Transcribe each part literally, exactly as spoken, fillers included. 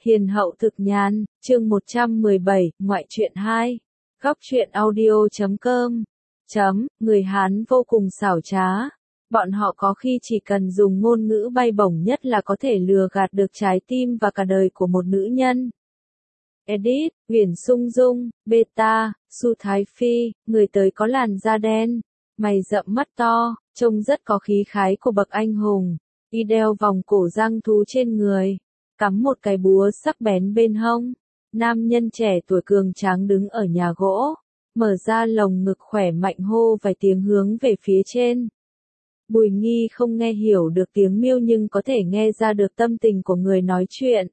Hiền hậu thực nhàn, chương một trăm mười bảy, ngoại truyện hai. Góc truyện audio chấm com. Chấm, người Hán vô cùng xảo trá. Bọn họ có khi chỉ cần dùng ngôn ngữ bay bổng nhất là có thể lừa gạt được trái tim và cả đời của một nữ nhân. Edit, Uyển Sung Dung, Beta, Su Thái Phi, người tới có làn da đen, mày rậm mắt to, trông rất có khí khái của bậc anh hùng. Y đeo vòng cổ răng thú trên người, cắm một cái búa sắc bén bên hông. Nam nhân trẻ tuổi cường tráng đứng ở nhà gỗ, mở ra lồng ngực khỏe mạnh hô vài tiếng hướng về phía trên. Bùi Nghi không nghe hiểu được tiếng miêu nhưng có thể nghe ra được tâm tình của người nói chuyện.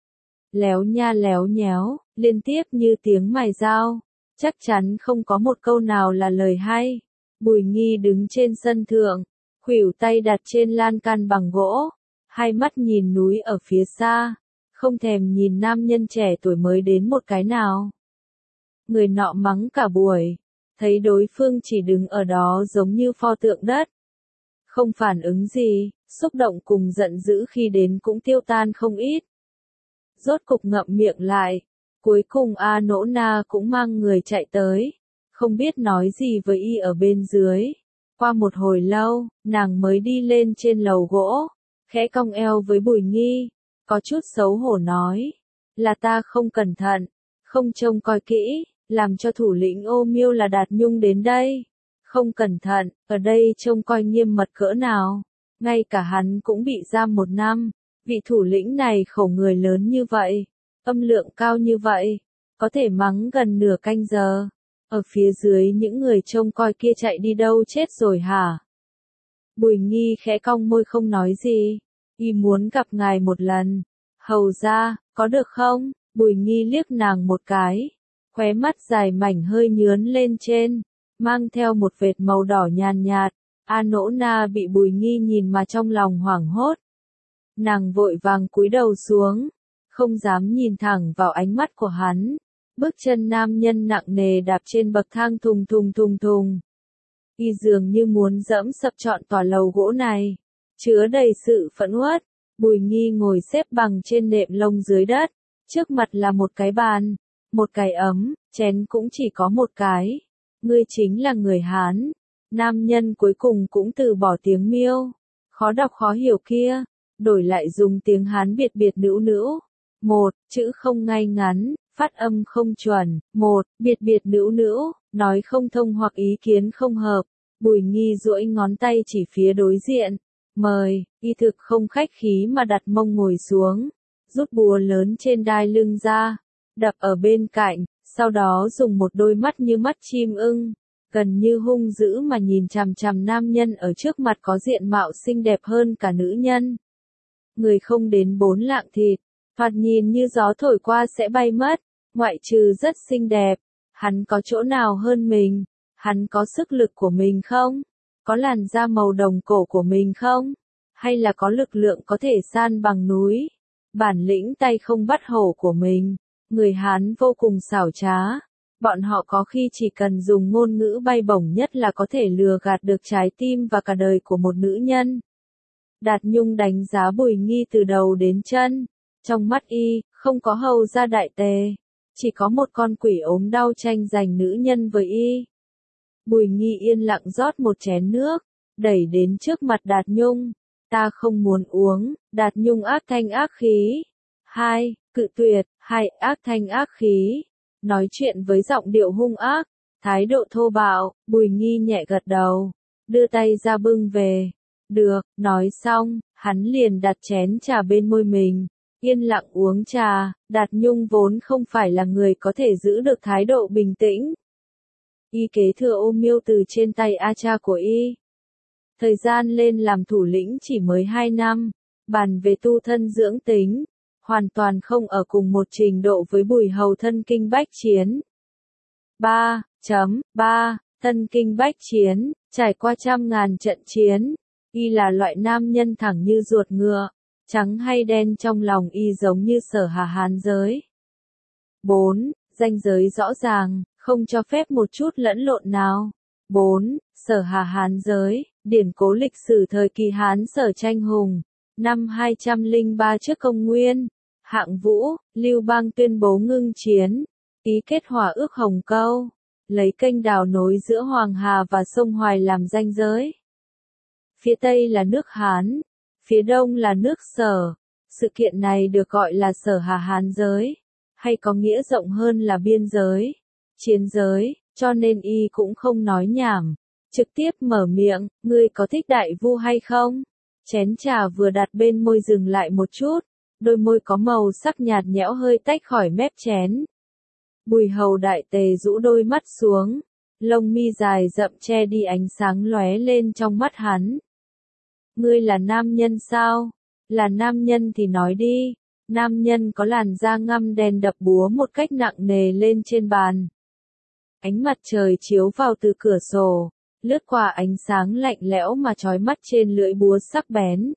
Léo nha léo nhéo, liên tiếp như tiếng mài dao, chắc chắn không có một câu nào là lời hay. Bùi Nghi đứng trên sân thượng, khuỷu tay đặt trên lan can bằng gỗ, hai mắt nhìn núi ở phía xa, không thèm nhìn nam nhân trẻ tuổi mới đến một cái nào. Người nọ mắng cả buổi, thấy đối phương chỉ đứng ở đó giống như pho tượng đất. Không phản ứng gì, xúc động cùng giận dữ khi đến cũng tiêu tan không ít. Rốt cục ngậm miệng lại, cuối cùng A Nỗ Na cũng mang người chạy tới, không biết nói gì với y ở bên dưới. Qua một hồi lâu, nàng mới đi lên trên lầu gỗ, khẽ cong eo với Bùi Nghi, có chút xấu hổ nói, là ta không cẩn thận, không trông coi kỹ, làm cho thủ lĩnh Ô Miêu là Đạt Nhung đến đây. Không cẩn thận, ở đây trông coi nghiêm mật cỡ nào, ngay cả hắn cũng bị giam một năm. Vị thủ lĩnh này khổ người lớn như vậy, âm lượng cao như vậy, có thể mắng gần nửa canh giờ. Ở phía dưới những người trông coi kia chạy đi đâu chết rồi hả? Bùi Nghi khẽ cong môi không nói gì, y muốn gặp ngài một lần. Hầu ra, có được không? Bùi Nghi liếc nàng một cái, khóe mắt dài mảnh hơi nhướn lên trên, mang theo một vệt màu đỏ nhàn nhạt. A Nỗ Na bị Bùi Nghi nhìn mà trong lòng hoảng hốt. Nàng vội vàng cúi đầu xuống, không dám nhìn thẳng vào ánh mắt của hắn. Bước chân nam nhân nặng nề đạp trên bậc thang thùng thùng thùng thùng. Y dường như muốn dẫm sập trọn tòa lầu gỗ này, chứa đầy sự phẫn uất. Bùi Nghi ngồi xếp bằng trên nệm lông dưới đất, trước mặt là một cái bàn, một cái ấm, chén cũng chỉ có một cái. Ngươi chính là người Hán. Nam nhân cuối cùng cũng từ bỏ tiếng miêu, khó đọc khó hiểu kia, đổi lại dùng tiếng Hán biệt biệt nữu nữu. Một, chữ không ngay ngắn, phát âm không chuẩn. Một, biệt biệt nữu nữu, nói không thông hoặc ý kiến không hợp. Bùi Nghi duỗi ngón tay chỉ phía đối diện. Mời, y thực không khách khí mà đặt mông ngồi xuống, rút búa lớn trên đai lưng ra, đập ở bên cạnh, sau đó dùng một đôi mắt như mắt chim ưng, gần như hung dữ mà nhìn chằm chằm nam nhân ở trước mặt có diện mạo xinh đẹp hơn cả nữ nhân. Người không đến bốn lạng thịt, thoạt nhìn như gió thổi qua sẽ bay mất, ngoại trừ rất xinh đẹp, hắn có chỗ nào hơn mình, hắn có sức lực của mình không? Có làn da màu đồng cổ của mình không? Hay là có lực lượng có thể san bằng núi? Bản lĩnh tay không bắt hổ của mình. Người Hán vô cùng xảo trá. Bọn họ có khi chỉ cần dùng ngôn ngữ bay bổng nhất là có thể lừa gạt được trái tim và cả đời của một nữ nhân. Đạt Nhung đánh giá Bùi Nghi từ đầu đến chân. Trong mắt y, không có hầu gia đại tề. Chỉ có một con quỷ ốm đau tranh giành nữ nhân với y. Bùi Nghi yên lặng rót một chén nước, đẩy đến trước mặt Đạt Nhung. Ta không muốn uống. Đạt Nhung ác thanh ác khí. Hai, cự tuyệt. Hai, ác thanh ác khí. Nói chuyện với giọng điệu hung ác, thái độ thô bạo. Bùi Nghi nhẹ gật đầu, đưa tay ra bưng về. Được, nói xong, hắn liền đặt chén trà bên môi mình, yên lặng uống trà. Đạt Nhung vốn không phải là người có thể giữ được thái độ bình tĩnh. Y kế thừa Ô Miêu từ trên tay A cha của y. Thời gian lên làm thủ lĩnh chỉ mới hai năm, bàn về tu thân dưỡng tính, hoàn toàn không ở cùng một trình độ với Bùi Hầu thân kinh bách chiến. ba chấm ba Thân kinh bách chiến, trải qua trăm ngàn trận chiến, y là loại nam nhân thẳng như ruột ngựa, trắng hay đen trong lòng y giống như Sở Hà Hán giới. bốn Ranh giới rõ ràng, không cho phép một chút lẫn lộn nào. bốn Sở Hà Hán giới, điển cố lịch sử thời kỳ Hán Sở tranh hùng, năm hai trăm lẻ ba trước công nguyên. Hạng Vũ, Lưu Bang tuyên bố ngưng chiến, ký kết hòa ước Hồng Câu, lấy kênh đào nối giữa Hoàng Hà và sông Hoài làm ranh giới. Phía Tây là nước Hán, phía Đông là nước Sở. Sự kiện này được gọi là Sở Hà Hán giới, hay có nghĩa rộng hơn là biên giới, chiến giới, cho nên y cũng không nói nhảm, trực tiếp mở miệng, ngươi có thích đại vu hay không? Chén trà vừa đặt bên môi dừng lại một chút, đôi môi có màu sắc nhạt nhẽo hơi tách khỏi mép chén. Bùi Hầu Đại Tề rũ đôi mắt xuống, lông mi dài rậm che đi ánh sáng lóe lên trong mắt hắn. Ngươi là nam nhân sao? Là nam nhân thì nói đi. Nam nhân có làn da ngăm đen đập búa một cách nặng nề lên trên bàn. Ánh mặt trời chiếu vào từ cửa sổ, lướt qua ánh sáng lạnh lẽo mà chói mắt trên lưỡi búa sắc bén.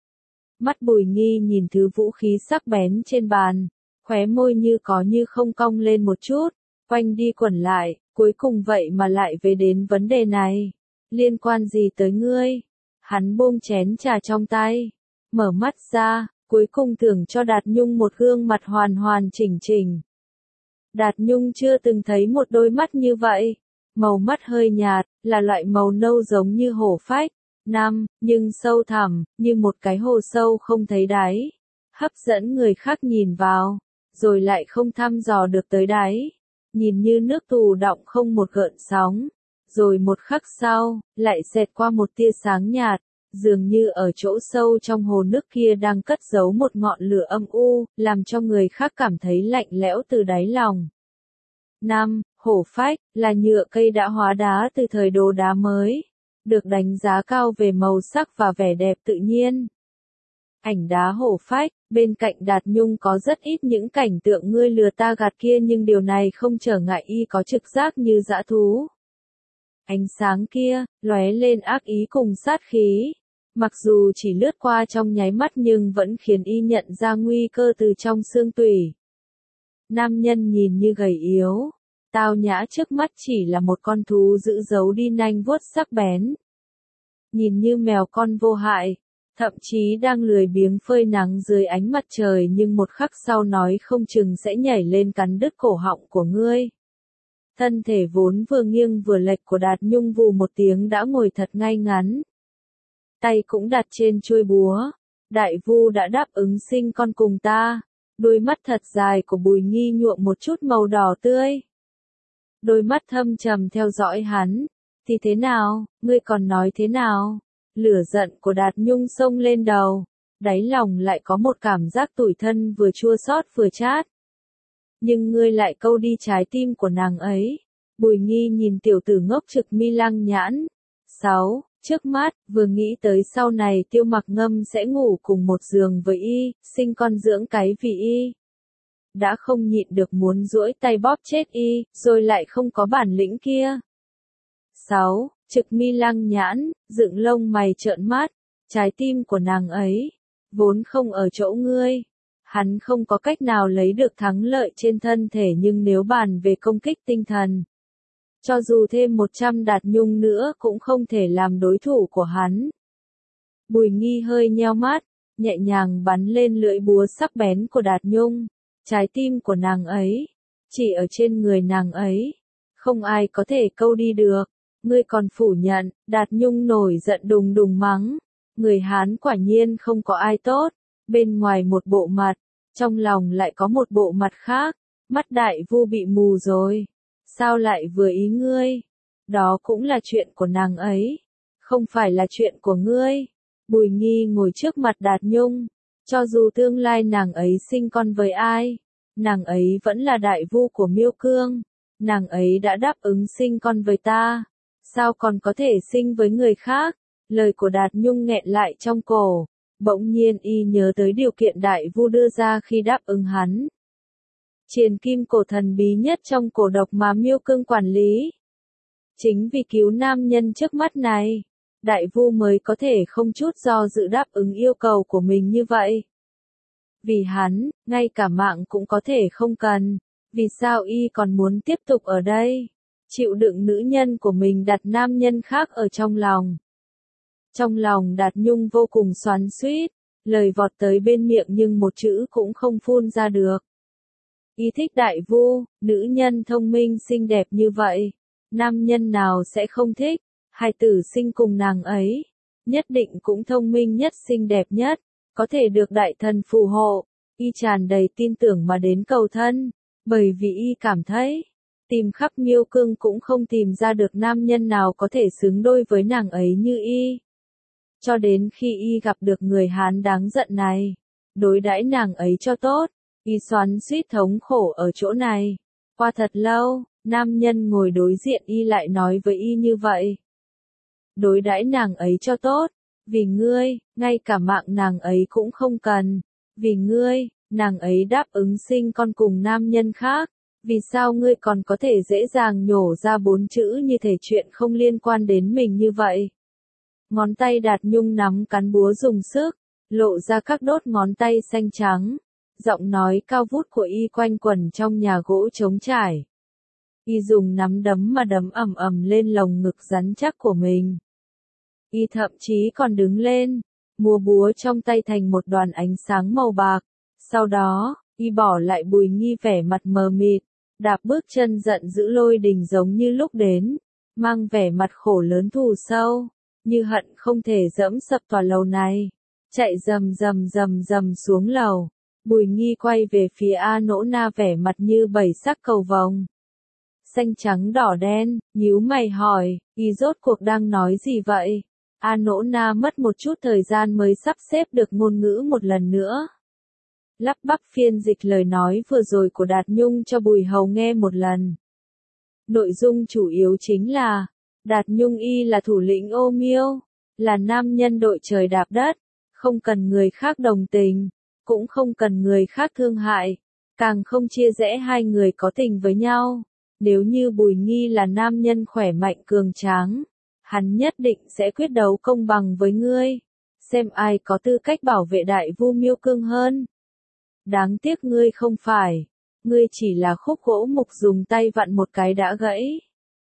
Mắt Bùi Nghi nhìn thứ vũ khí sắc bén trên bàn, khóe môi như có như không cong lên một chút, quanh đi quẩn lại, cuối cùng vậy mà lại về đến vấn đề này. Liên quan gì tới ngươi? Hắn buông chén trà trong tay, mở mắt ra, cuối cùng tưởng cho Đạt Nhung một gương mặt hoàn hoàn chỉnh chỉnh. Đạt Nhung chưa từng thấy một đôi mắt như vậy, màu mắt hơi nhạt, là loại màu nâu giống như hổ phách, năm, nhưng sâu thẳm, như một cái hồ sâu không thấy đáy, hấp dẫn người khác nhìn vào, rồi lại không thăm dò được tới đáy, nhìn như nước tù đọng không một gợn sóng, rồi một khắc sau, lại xẹt qua một tia sáng nhạt, dường như ở chỗ sâu trong hồ nước kia đang cất giấu một ngọn lửa âm u, làm cho người khác cảm thấy lạnh lẽo từ đáy lòng. năm. Hổ phách, là nhựa cây đã hóa đá từ thời đồ đá mới, được đánh giá cao về màu sắc và vẻ đẹp tự nhiên. Ảnh đá hổ phách, bên cạnh Đạt Nhung có rất ít những cảnh tượng ngươi lừa ta gạt kia, nhưng điều này không trở ngại y có trực giác như dã thú. Ánh sáng kia, lóe lên ác ý cùng sát khí. Mặc dù chỉ lướt qua trong nháy mắt nhưng vẫn khiến y nhận ra nguy cơ từ trong xương tủy. Nam nhân nhìn như gầy yếu, tao nhã trước mắt chỉ là một con thú giữ giấu đi nanh vuốt sắc bén. Nhìn như mèo con vô hại, thậm chí đang lười biếng phơi nắng dưới ánh mặt trời, nhưng một khắc sau nói không chừng sẽ nhảy lên cắn đứt cổ họng của ngươi. Thân thể vốn vừa nghiêng vừa lệch của Đạt Nhung vù một tiếng đã ngồi thật ngay ngắn. Tay cũng đặt trên chuôi búa. Đại vu đã đáp ứng sinh con cùng ta. Đôi mắt thật dài của Bùi Nghi nhuộm một chút màu đỏ tươi. Đôi mắt thâm trầm theo dõi hắn. Thì thế nào, ngươi còn nói thế nào? Lửa giận của Đạt Nhung xông lên đầu. Đáy lòng lại có một cảm giác tủi thân vừa chua xót vừa chát. Nhưng ngươi lại câu đi trái tim của nàng ấy. Bùi Nghi nhìn tiểu tử ngốc trực mi lăng nhãn. sáu. Trước mắt, vừa nghĩ tới sau này Tiêu Mặc Ngâm sẽ ngủ cùng một giường với y, sinh con dưỡng cái vì y. Đã không nhịn được muốn duỗi tay bóp chết y, rồi lại không có bản lĩnh kia. sáu. Trực mi lăng nhãn, dựng lông mày trợn mắt, trái tim của nàng ấy, vốn không ở chỗ ngươi. Hắn không có cách nào lấy được thắng lợi trên thân thể, nhưng nếu bàn về công kích tinh thần, cho dù thêm một trăm Đạt Nhung nữa cũng không thể làm đối thủ của hắn. Bùi Nghi hơi nheo mắt, nhẹ nhàng bắn lên lưỡi búa sắc bén của Đạt Nhung. Trái tim của nàng ấy, chỉ ở trên người nàng ấy, không ai có thể câu đi được. Ngươi còn phủ nhận? Đạt Nhung nổi giận đùng đùng mắng. Người Hán quả nhiên không có ai tốt. Bên ngoài một bộ mặt, trong lòng lại có một bộ mặt khác. Mắt đại vu bị mù rồi. Sao lại vừa ý ngươi? Đó cũng là chuyện của nàng ấy, không phải là chuyện của ngươi. Bùi Nghi ngồi trước mặt Đạt Nhung. Cho dù tương lai nàng ấy sinh con với ai, nàng ấy vẫn là đại vu của Miêu Cương. Nàng ấy đã đáp ứng sinh con với ta, sao còn có thể sinh với người khác? Lời của Đạt Nhung nghẹn lại trong cổ. Bỗng nhiên y nhớ tới điều kiện đại vu đưa ra khi đáp ứng hắn. Triền kim cổ thần bí nhất trong cổ độc mà Miêu Cương quản lý. Chính vì cứu nam nhân trước mắt này, đại vu mới có thể không chút do dự đáp ứng yêu cầu của mình như vậy. Vì hắn, ngay cả mạng cũng có thể không cần. Vì sao y còn muốn tiếp tục ở đây? Chịu đựng nữ nhân của mình đặt nam nhân khác ở trong lòng. Trong lòng Đạt Nhung vô cùng xoắn xuýt, lời vọt tới bên miệng nhưng một chữ cũng không phun ra được. Y thích Đại Vu, nữ nhân thông minh xinh đẹp như vậy, nam nhân nào sẽ không thích, hài tử sinh cùng nàng ấy, nhất định cũng thông minh nhất xinh đẹp nhất, có thể được đại thần phù hộ. Y tràn đầy tin tưởng mà đến cầu thân, bởi vì y cảm thấy, tìm khắp Miêu Cương cũng không tìm ra được nam nhân nào có thể xứng đôi với nàng ấy như y. Cho đến khi y gặp được người Hán đáng giận này, đối đãi nàng ấy cho tốt, y xoắn xuýt thống khổ ở chỗ này. Qua thật lâu, nam nhân ngồi đối diện y lại nói với y như vậy. Đối đãi nàng ấy cho tốt, vì ngươi, ngay cả mạng nàng ấy cũng không cần, vì ngươi, nàng ấy đáp ứng sinh con cùng nam nhân khác, vì sao ngươi còn có thể dễ dàng nhổ ra bốn chữ như thể chuyện không liên quan đến mình như vậy. Ngón tay Đạt Nhung nắm cán búa dùng sức, lộ ra các đốt ngón tay xanh trắng, giọng nói cao vút của y quanh quẩn trong nhà gỗ trống trải. Y dùng nắm đấm mà đấm ầm ầm lên lồng ngực rắn chắc của mình. Y thậm chí còn đứng lên, múa búa trong tay thành một đoàn ánh sáng màu bạc. Sau đó, y bỏ lại Bùi Nghi vẻ mặt mờ mịt, đạp bước chân giận dữ lôi đình giống như lúc đến, mang vẻ mặt khổ lớn thù sâu, như hận không thể dẫm sập tòa lầu này, chạy rầm rầm rầm rầm xuống lầu. Bùi Nghi quay về phía A Nỗ Na vẻ mặt như bảy sắc cầu vồng, xanh trắng đỏ đen, nhíu mày hỏi, y rốt cuộc đang nói gì vậy? A Nỗ Na mất một chút thời gian mới sắp xếp được ngôn ngữ một lần nữa. Lắp bắp phiên dịch lời nói vừa rồi của Đạt Nhung cho Bùi Hầu nghe một lần. Nội dung chủ yếu chính là, Đạt Nhung y là thủ lĩnh Ô Miêu, là nam nhân đội trời đạp đất, không cần người khác đồng tình, cũng không cần người khác thương hại, càng không chia rẽ hai người có tình với nhau. Nếu như Bùi Nghi là nam nhân khỏe mạnh cường tráng, hắn nhất định sẽ quyết đấu công bằng với ngươi, xem ai có tư cách bảo vệ Đại Vu Miêu Cương hơn. Đáng tiếc ngươi không phải, ngươi chỉ là khúc gỗ mục dùng tay vặn một cái đã gãy.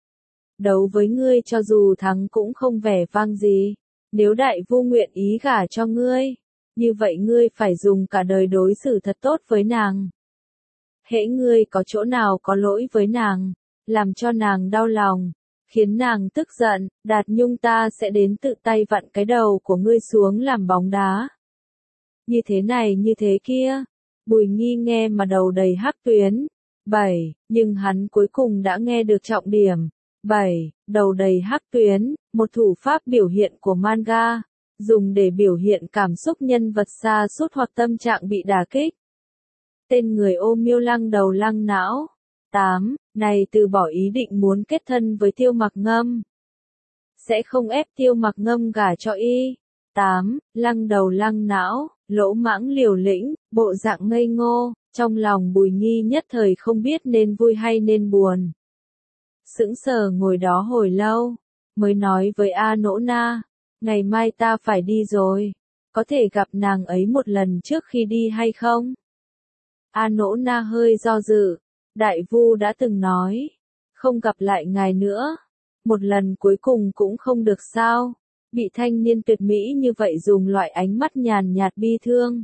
Đấu với ngươi cho dù thắng cũng không vẻ vang gì, nếu Đại Vu nguyện ý gả cho ngươi, như vậy ngươi phải dùng cả đời đối xử thật tốt với nàng. Hễ ngươi có chỗ nào có lỗi với nàng, làm cho nàng đau lòng, khiến nàng tức giận, Đạt Nhung ta sẽ đến tự tay vặn cái đầu của ngươi xuống làm bóng đá. Như thế này như thế kia, Bùi Nghi nghe mà đầu đầy hắc tuyến. bảy. Nhưng hắn cuối cùng đã nghe được trọng điểm. bảy. Đầu đầy hắc tuyến, một thủ pháp biểu hiện của manga, dùng để biểu hiện cảm xúc nhân vật sa sút hoặc tâm trạng bị đả kích. Tên người Ô Miêu lăng đầu lăng não. tám. Này từ bỏ ý định muốn kết thân với Tiêu Mặc Ngâm. Sẽ không ép Tiêu Mặc Ngâm gả cho y. tám. Lăng đầu lăng não, lỗ mãng liều lĩnh, bộ dạng ngây ngô, trong lòng Bùi Nghi nhất thời không biết nên vui hay nên buồn. Sững sờ ngồi đó hồi lâu, mới nói với A Nỗ Na, ngày mai ta phải đi rồi, có thể gặp nàng ấy một lần trước khi đi hay không? A Nỗ Na hơi do dự, Đại Vu đã từng nói, không gặp lại ngài nữa, một lần cuối cùng cũng không được sao? Bị thanh niên tuyệt mỹ như vậy dùng loại ánh mắt nhàn nhạt bi thương,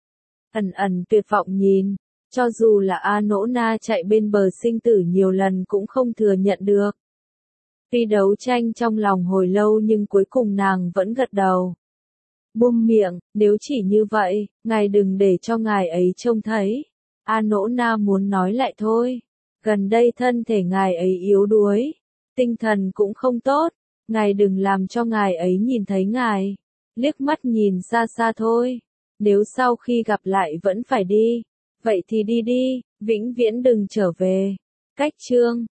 ẩn ẩn tuyệt vọng nhìn, cho dù là A Nỗ Na chạy bên bờ sinh tử nhiều lần cũng không thừa nhận được. Tuy đấu tranh trong lòng hồi lâu nhưng cuối cùng nàng vẫn gật đầu. Buông miệng, nếu chỉ như vậy, ngài đừng để cho ngài ấy trông thấy. A Nỗ Na muốn nói lại thôi. Gần đây thân thể ngài ấy yếu đuối, tinh thần cũng không tốt, ngài đừng làm cho ngài ấy nhìn thấy ngài. Liếc mắt nhìn xa xa thôi. Nếu sau khi gặp lại vẫn phải đi, vậy thì đi đi, vĩnh viễn đừng trở về. Cách chương